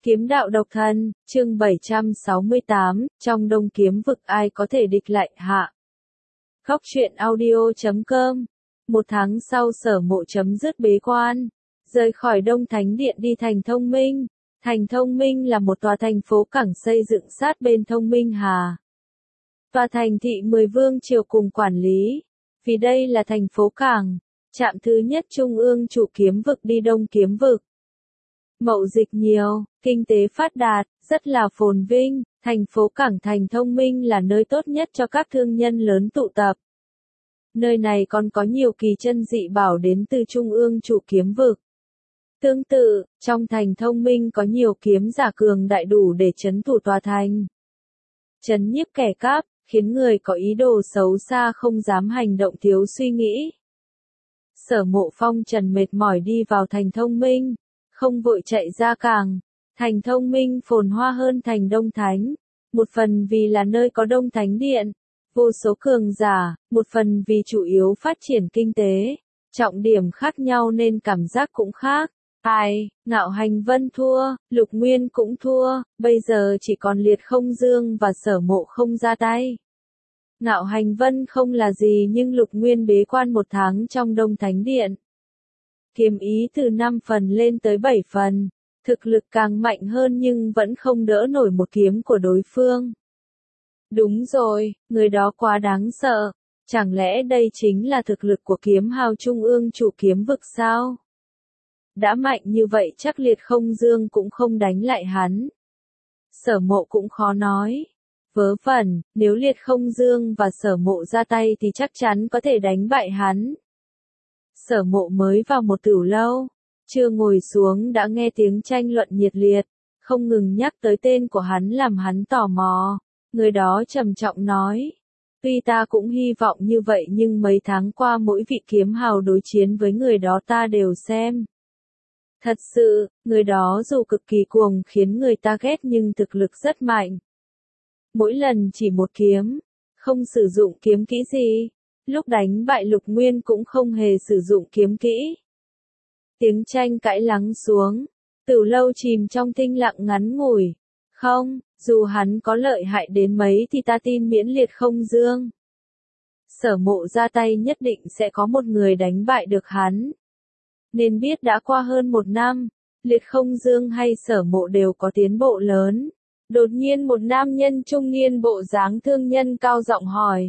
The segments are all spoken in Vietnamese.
Kiếm đạo độc thân, chương 768, trong đông kiếm vực ai có thể địch lại hạ. Góc truyện audio.com. Một tháng sau Sở Mộ chấm dứt bế quan, rời khỏi Đông Thánh Điện đi Thành Thông Minh. Thành Thông Minh là một tòa thành phố cảng xây dựng sát bên Thông Minh Hà. Tòa thành thị 10 vương triều cùng quản lý, vì đây là thành phố cảng, trạm thứ nhất trung ương chủ kiếm vực đi Đông kiếm vực. Mậu dịch nhiều, kinh tế phát đạt, rất là phồn vinh, thành phố cảng Thành Thông Minh là nơi tốt nhất cho các thương nhân lớn tụ tập. Nơi này còn có nhiều kỳ chân dị bảo đến từ trung ương chủ kiếm vực. Tương tự, trong Thành Thông Minh có nhiều kiếm giả cường đại đủ để trấn thủ tòa thành. Trấn nhiếp kẻ cắp, khiến người có ý đồ xấu xa không dám hành động thiếu suy nghĩ. Sở Mộ phong trần mệt mỏi đi vào Thành Thông Minh, không vội chạy ra cảng. Thành Thông Minh phồn hoa hơn thành Đông Thánh, một phần vì là nơi có Đông Thánh Điện, vô số cường giả, một phần vì chủ yếu phát triển kinh tế, trọng điểm khác nhau nên cảm giác cũng khác. Ngạo Hành Vân thua, Lục Nguyên cũng thua, bây giờ chỉ còn Liệt Không Dương và Sở Mộ không ra tay. Ngạo Hành Vân không là gì nhưng Lục Nguyên bế quan 1 tháng trong Đông Thánh Điện. Kiếm ý từ 5 phần lên tới 7 phần, thực lực càng mạnh hơn nhưng vẫn không đỡ nổi một kiếm của đối phương. Đúng rồi, người đó quá đáng sợ, chẳng lẽ đây chính là thực lực của kiếm hào trung ương chủ kiếm vực sao? Đã mạnh như vậy chắc Liệt Không Dương cũng không đánh lại hắn. Sở Mộ cũng khó nói. Vớ vẩn, nếu Liệt Không Dương và Sở Mộ ra tay thì chắc chắn có thể đánh bại hắn. Sở Mộ mới vào một tửu lâu, chưa ngồi xuống đã nghe tiếng tranh luận nhiệt liệt, không ngừng nhắc tới tên của hắn làm hắn tò mò. Người đó trầm trọng nói, tuy ta cũng hy vọng như vậy nhưng mấy tháng qua mỗi vị kiếm hào đối chiến với người đó ta đều xem. Thật sự, người đó dù cực kỳ cuồng khiến người ta ghét nhưng thực lực rất mạnh. Mỗi lần chỉ một kiếm, không sử dụng kiếm kỹ gì. Lúc đánh bại Lục Nguyên cũng không hề sử dụng kiếm kỹ. Tiếng tranh cãi lắng xuống, tửu lâu chìm trong thinh lặng ngắn ngủi. Không, dù hắn có lợi hại đến mấy thì ta tin miễn Liệt Không Dương. Sở Mộ ra tay nhất định sẽ có một người đánh bại được hắn. Nên biết đã qua hơn 1 năm, Liệt Không Dương hay Sở Mộ đều có tiến bộ lớn. Đột nhiên một nam nhân trung niên bộ dáng thương nhân cao giọng hỏi.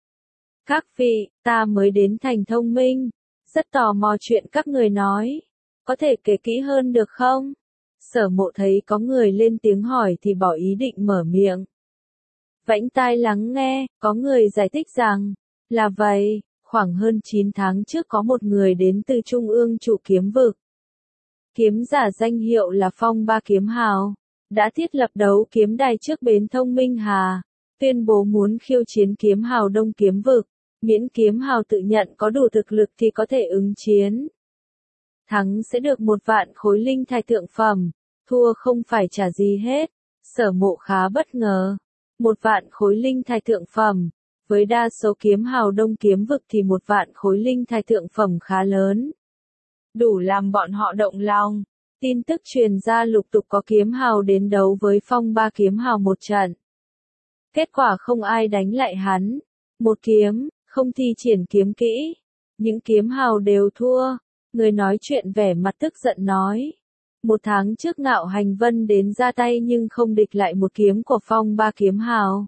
Các vị, ta mới đến Thành Thông Minh, rất tò mò chuyện các người nói, có thể kể kỹ hơn được không? Sở Mộ thấy có người lên tiếng hỏi thì bỏ ý định mở miệng. Vãnh tai lắng nghe, có người giải thích rằng, là vậy, khoảng hơn 9 tháng trước có một người đến từ trung ương chủ kiếm vực. Kiếm giả danh hiệu là Phong Ba Kiếm Hào, đã thiết lập đấu kiếm đài trước bến Thông Minh Hà, tuyên bố muốn khiêu chiến kiếm hào Đông kiếm vực. Miễn kiếm hào tự nhận có đủ thực lực thì có thể ứng chiến. Thắng sẽ được 1 vạn khối linh thạch thượng phẩm, thua không phải trả gì hết. Sở Mộ khá bất ngờ. 1 vạn khối linh thạch thượng phẩm, với đa số kiếm hào Đông kiếm vực thì 1 vạn khối linh thạch thượng phẩm khá lớn. Đủ làm bọn họ động lòng. Tin tức truyền ra lục tục có kiếm hào đến đấu với Phong Ba Kiếm Hào một trận. Kết quả không ai đánh lại hắn. Một kiếm, không thi triển kiếm kỹ. Những kiếm hào đều thua. Người nói chuyện vẻ mặt tức giận nói. 1 tháng trước Ngạo Hành Vân đến ra tay nhưng không địch lại một kiếm của Phong Ba Kiếm Hào.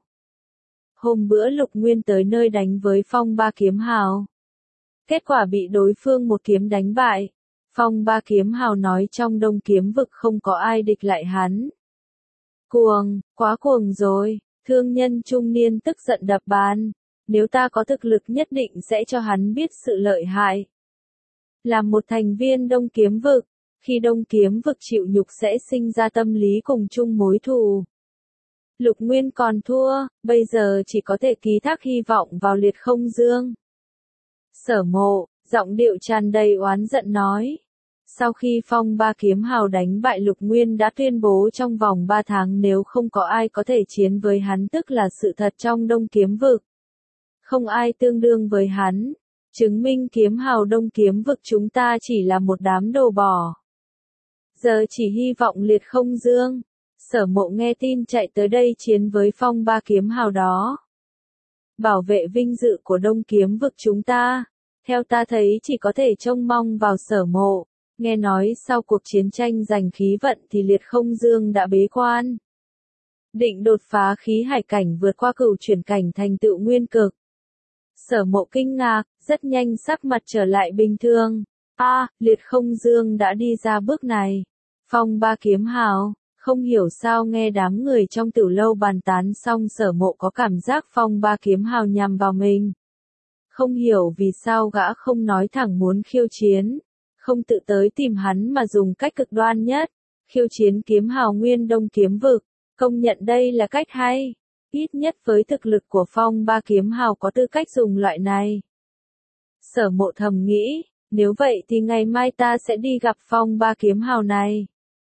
Hôm bữa Lục Nguyên tới nơi đánh với Phong Ba Kiếm Hào. Kết quả bị đối phương một kiếm đánh bại. Phong Ba Kiếm Hào nói trong Đông kiếm vực không có ai địch lại hắn. Cuồng, quá cuồng rồi. Thương nhân trung niên tức giận đập bàn. Nếu ta có thực lực nhất định sẽ cho hắn biết sự lợi hại. Làm một thành viên Đông kiếm vực, khi Đông kiếm vực chịu nhục sẽ sinh ra tâm lý cùng chung mối thù. Lục Nguyên còn thua, bây giờ chỉ có thể ký thác hy vọng vào Liệt Không Dương. Sở Mộ, giọng điệu tràn đầy oán giận nói. Sau khi Phong Ba Kiếm Hào đánh bại Lục Nguyên đã tuyên bố trong vòng 3 tháng nếu không có ai có thể chiến với hắn tức là sự thật trong Đông kiếm vực. Không ai tương đương với hắn. Chứng minh kiếm hào Đông kiếm vực chúng ta chỉ là một đám đồ bỏ. Giờ chỉ hy vọng liệt không dương. Sở Mộ nghe tin chạy tới đây chiến với phong ba kiếm hào đó. Bảo vệ vinh dự của Đông Kiếm vực chúng ta. Theo ta thấy chỉ có thể trông mong vào Sở Mộ. Nghe nói sau cuộc chiến tranh giành khí vận thì liệt không dương đã bế quan. Định đột phá khí hải cảnh vượt qua cửu chuyển cảnh thành tựu nguyên cực. Sở Mộ kinh ngạc, rất nhanh sắc mặt trở lại bình thường. Liệt không dương đã đi ra bước này. Phong ba kiếm hào, không hiểu sao nghe đám người trong Tử Lâu bàn tán xong Sở Mộ có cảm giác phong ba kiếm hào nhằm vào mình. Không hiểu vì sao gã không nói thẳng muốn khiêu chiến, không tự tới tìm hắn mà dùng cách cực đoan nhất, khiêu chiến kiếm hào nguyên Đông Kiếm vực, công nhận đây là cách hay, ít nhất với thực lực của phong ba kiếm hào có tư cách dùng loại này. Sở Mộ thầm nghĩ, nếu vậy thì ngày mai ta sẽ đi gặp phong ba kiếm hào này.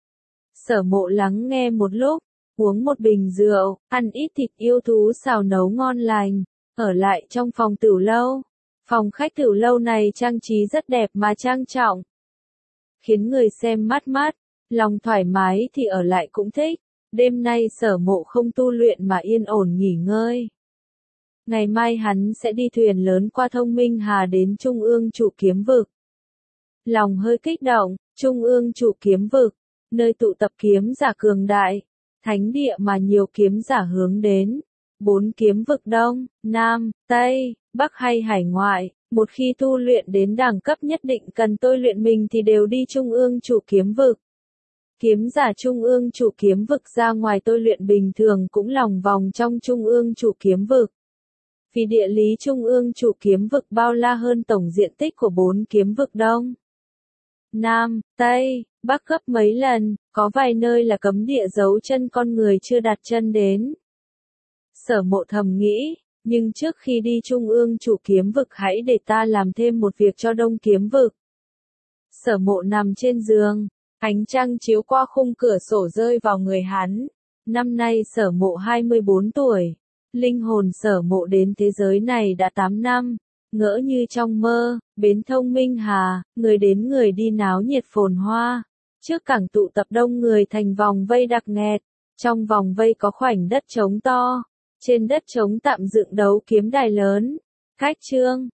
Sở Mộ lắng nghe một lúc, uống một bình rượu, ăn ít thịt yêu thú xào nấu ngon lành, ở lại trong phòng Tử Lâu. Phòng khách Tử Lâu này trang trí rất đẹp mà trang trọng, khiến người xem mát mắt, lòng thoải mái thì ở lại cũng thích. Đêm nay Sở Mộ không tu luyện mà yên ổn nghỉ ngơi. Ngày mai hắn sẽ đi thuyền lớn qua Thông Minh Hà đến Trung ương Chủ Kiếm vực. Lòng hơi kích động, Trung ương Chủ Kiếm vực, nơi tụ tập kiếm giả cường đại, thánh địa mà nhiều kiếm giả hướng đến. 4 kiếm vực Đông, Nam, Tây, Bắc hay hải ngoại, một khi tu luyện đến đẳng cấp nhất định cần tôi luyện mình thì đều đi Trung ương Chủ Kiếm vực. Kiếm giả Trung ương Chủ Kiếm vực ra ngoài tôi luyện bình thường cũng lòng vòng trong Trung ương Chủ Kiếm vực. Vì địa lý Trung ương Chủ Kiếm vực bao la hơn tổng diện tích của 4 kiếm vực Đông, Nam, Tây, Bắc gấp mấy lần, có vài nơi là cấm địa giấu chân con người chưa đặt chân đến. Sở Mộ thầm nghĩ, nhưng trước khi đi Trung ương Chủ Kiếm vực hãy để ta làm thêm một việc cho Đông Kiếm vực. Sở Mộ nằm trên giường, ánh trăng chiếu qua khung cửa sổ rơi vào người hắn. Năm nay Sở Mộ 24 tuổi. Linh hồn Sở Mộ đến thế giới này đã 8 năm. Ngỡ như trong mơ, bến Thông Minh Hà, người đến người đi náo nhiệt phồn hoa. Trước cảng tụ tập đông người thành vòng vây đặc nghẹt. Trong vòng vây có khoảnh đất trống to. Trên đất trống tạm dựng đấu kiếm đài lớn. Cách chương